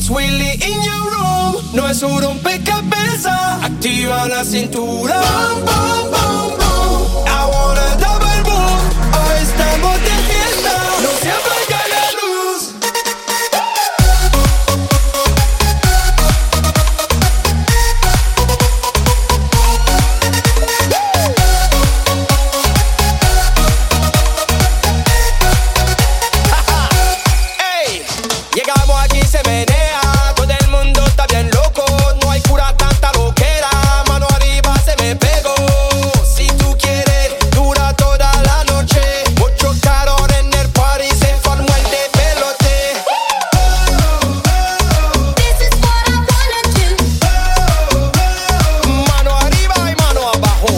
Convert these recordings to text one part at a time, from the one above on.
Willy in your room. No es un rompecabezas. Activa la cintura. Boom, boom, boom, boom. I wanna double boom. Hoy estamos de fiesta. No se apaga la luz. Hey, llegamos aquí, se menea. Todo el mundo está bien loco. No hay cura, tanta loquera. Mano arriba, se me pegó. Si tú quieres, dura toda la noche. Mucho calor en el party, se formó el de pelote. This is what I wanna do. Mano arriba y mano abajo.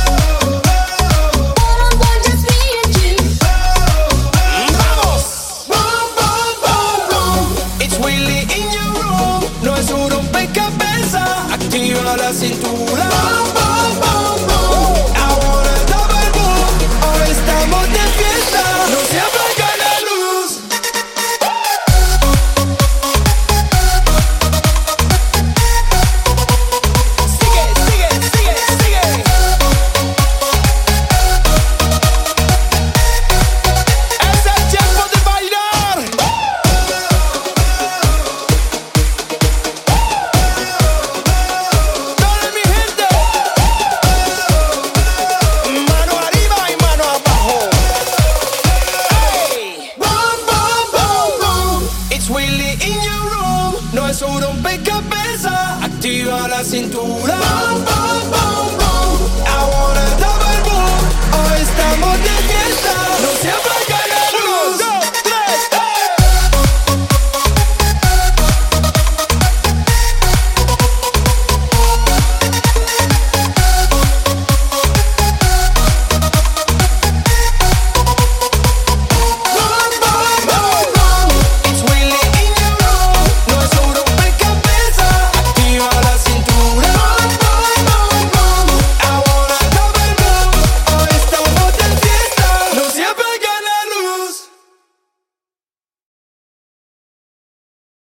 All on one, just me and you. ¡Vamos! Boom, boom, boom, boom. It's Willy in your room. No es un rompecabezas. Activa la cintura. Boom, boom, boom, boom. I wanna double boom. Hoy estamos de fiesta. No se apaga la luz. Sigue, sigue, sigue, sigue. Es el tiempo de bailar. Dale, mi gente. Mano arriba y mano abajo. Hey. Boom, boom, boom, boom. It's Willy in your room. No es un rompecabezas. Activa la cintura. Boom, boom, boom.